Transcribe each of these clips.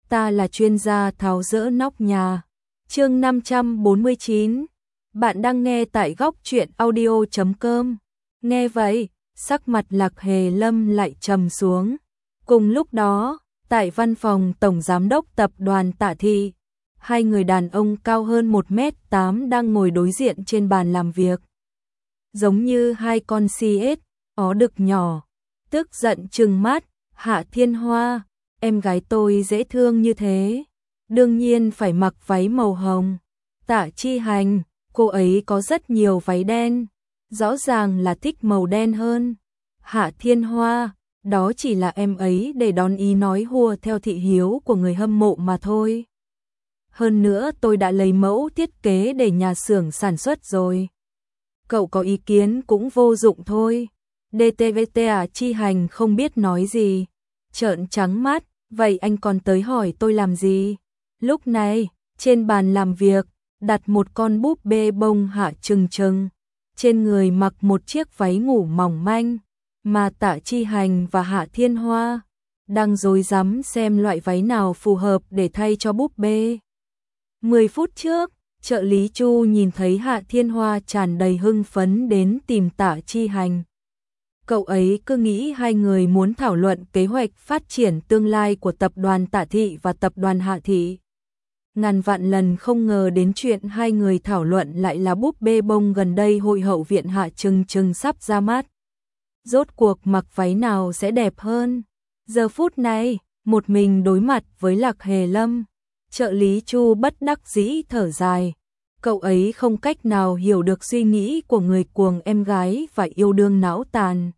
ta là chuyên gia tháo dỡ nóc nhà. Chương 549. Bạn đang nghe tại góc truyện audio.com. Nghe vậy, sắc mặt Lạc Hề Lâm lại trầm xuống. Cùng lúc đó, tại văn phòng tổng giám đốc tập đoàn Tạ Thị, hai người đàn ông cao hơn 1m8 đang ngồi đối diện trên bàn làm việc. Giống như hai con CS, ó đực nhỏ, tức giận trừng mắt. Hạ Thiên Hoa, em gái tôi dễ thương như thế, đương nhiên phải mặc váy màu hồng. Tạ Chi Hành, cô ấy có rất nhiều váy đen, rõ ràng là thích màu đen hơn. Hạ Thiên Hoa, đó chỉ là em ấy để đón ý nói hùa theo thị hiếu của người hâm mộ mà thôi. Hơn nữa tôi đã lấy mẫu thiết kế để nhà xưởng sản xuất rồi. Cậu có ý kiến cũng vô dụng thôi. DTVTA Chi Hành không biết nói gì, trợn trắng mắt, vậy anh còn tới hỏi tôi làm gì? Lúc này, trên bàn làm việc, đặt một con búp bê bông Hạ Trừng Trừng, trên người mặc một chiếc váy ngủ mỏng manh, mà Tạ Chi Hành và Hạ Thiên Hoa đang rối rắm xem loại váy nào phù hợp để thay cho búp bê. 10 phút trước, trợ lý Chu nhìn thấy Hạ Thiên Hoa tràn đầy hưng phấn đến tìm Tạ Chi Hành. Cậu ấy cứ nghĩ hai người muốn thảo luận kế hoạch phát triển tương lai của tập đoàn Tạ Thị và tập đoàn Hạ Thị. Ngàn vạn lần không ngờ đến chuyện hai người thảo luận lại là búp bê bông gần đây Hội hậu viện Hạ Trừng Trừng sắp ra mắt. Rốt cuộc mặc váy nào sẽ đẹp hơn? Giờ phút này, một mình đối mặt với Lạc Hề Lâm, trợ lý Chu bất đắc dĩ thở dài. Cậu ấy không cách nào hiểu được suy nghĩ của người cuồng em gái và yêu đương não tàn.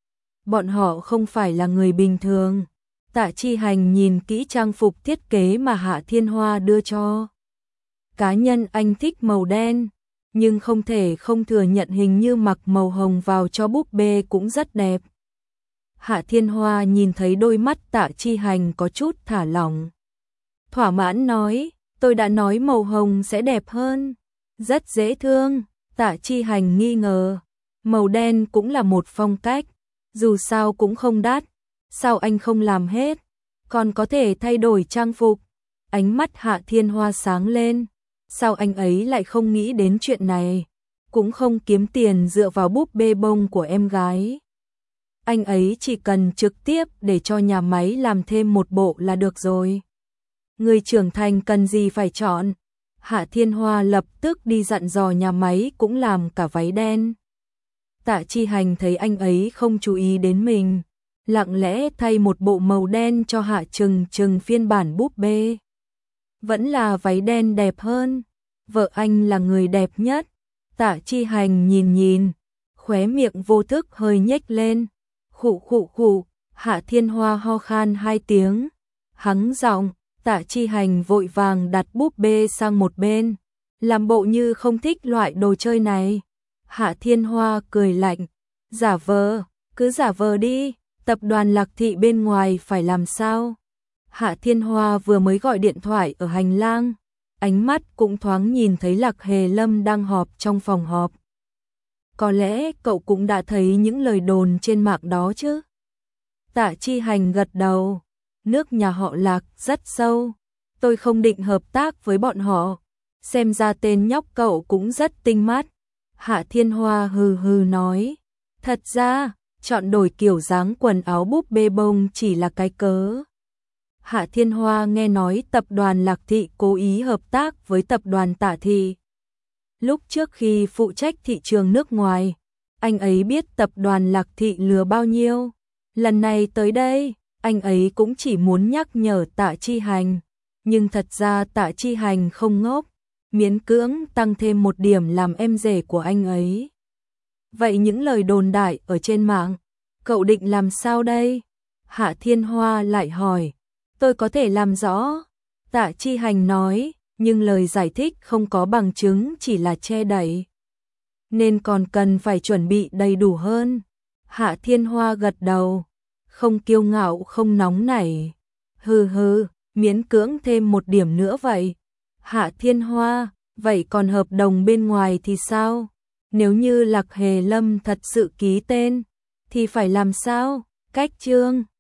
Bọn họ không phải là người bình thường. Tạ Chi Hành nhìn kỹ trang phục thiết kế mà Hạ Thiên Hoa đưa cho. Cá nhân anh thích màu đen, nhưng không thể không thừa nhận hình như mặc màu hồng vào cho búp bê cũng rất đẹp. Hạ Thiên Hoa nhìn thấy đôi mắt Tạ Chi Hành có chút thả lỏng. Thỏa mãn nói, tôi đã nói màu hồng sẽ đẹp hơn. Rất dễ thương. Tạ Chi Hành nghi ngờ. Màu đen cũng là một phong cách, dù sao cũng không đắt. Sao anh không làm hết? Còn có thể thay đổi trang phục. Ánh mắt Hạ Thiên Hoa sáng lên. Sao anh ấy lại không nghĩ đến chuyện này? Cũng không kiếm tiền dựa vào búp bê bông của em gái. Anh ấy chỉ cần trực tiếp để cho nhà máy làm thêm một bộ là được rồi. Người trưởng thành cần gì phải chọn. Hạ Thiên Hoa lập tức đi dặn dò nhà máy cũng làm cả váy đen. Tạ Chi Hành thấy anh ấy không chú ý đến mình, lặng lẽ thay một bộ màu đen cho Hạ Trừng Trừng phiên bản búp bê. Vẫn là váy đen đẹp hơn. Vợ anh là người đẹp nhất. Tạ Chi Hành nhìn, khóe miệng vô thức hơi nhếch lên. Khụ khụ khụ. Hạ Thiên Hoa ho khan 2 tiếng, hắng giọng. Tạ Chi Hành vội vàng đặt búp bê sang một bên, làm bộ như không thích loại đồ chơi này. Hạ Thiên Hoa cười lạnh, giả vờ, cứ giả vờ đi, tập đoàn Lạc Thị bên ngoài phải làm sao? Hạ Thiên Hoa vừa mới gọi điện thoại ở hành lang, ánh mắt cũng thoáng nhìn thấy Lạc Hề Lâm đang họp trong phòng họp. Có lẽ cậu cũng đã thấy những lời đồn trên mạng đó chứ? Tạ Chi Hành gật đầu. Nước nhà họ Lạc rất sâu, tôi không định hợp tác với bọn họ. Xem ra tên nhóc cậu cũng rất tinh mắt. Hạ Thiên Hoa hừ hừ nói. Thật ra, chọn đổi kiểu dáng quần áo búp bê bông chỉ là cái cớ. Hạ Thiên Hoa nghe nói tập đoàn Lạc Thị cố ý hợp tác với tập đoàn Tạ Thị. Lúc trước khi phụ trách thị trường nước ngoài, anh ấy biết tập đoàn Lạc Thị lừa bao nhiêu. Lần này tới đây, anh ấy cũng chỉ muốn nhắc nhở Tạ Chi Hành, nhưng thật ra Tạ Chi Hành không ngốc, miễn cưỡng tăng thêm một điểm làm em rể của anh ấy. Vậy những lời đồn đại ở trên mạng, cậu định làm sao đây? Hạ Thiên Hoa lại hỏi. Tôi có thể làm rõ. Tạ Chi Hành nói, nhưng lời giải thích không có bằng chứng, chỉ là che đậy, nên còn cần phải chuẩn bị đầy đủ hơn. Hạ Thiên Hoa gật đầu. Không kiêu ngạo không nóng nảy. Hừ hừ, miễn cưỡng thêm một điểm nữa vậy. Hạ Thiên Hoa, vậy còn hợp đồng bên ngoài thì sao? Nếu như Lạc Hề Lâm thật sự ký tên, thì phải làm sao? Cách chương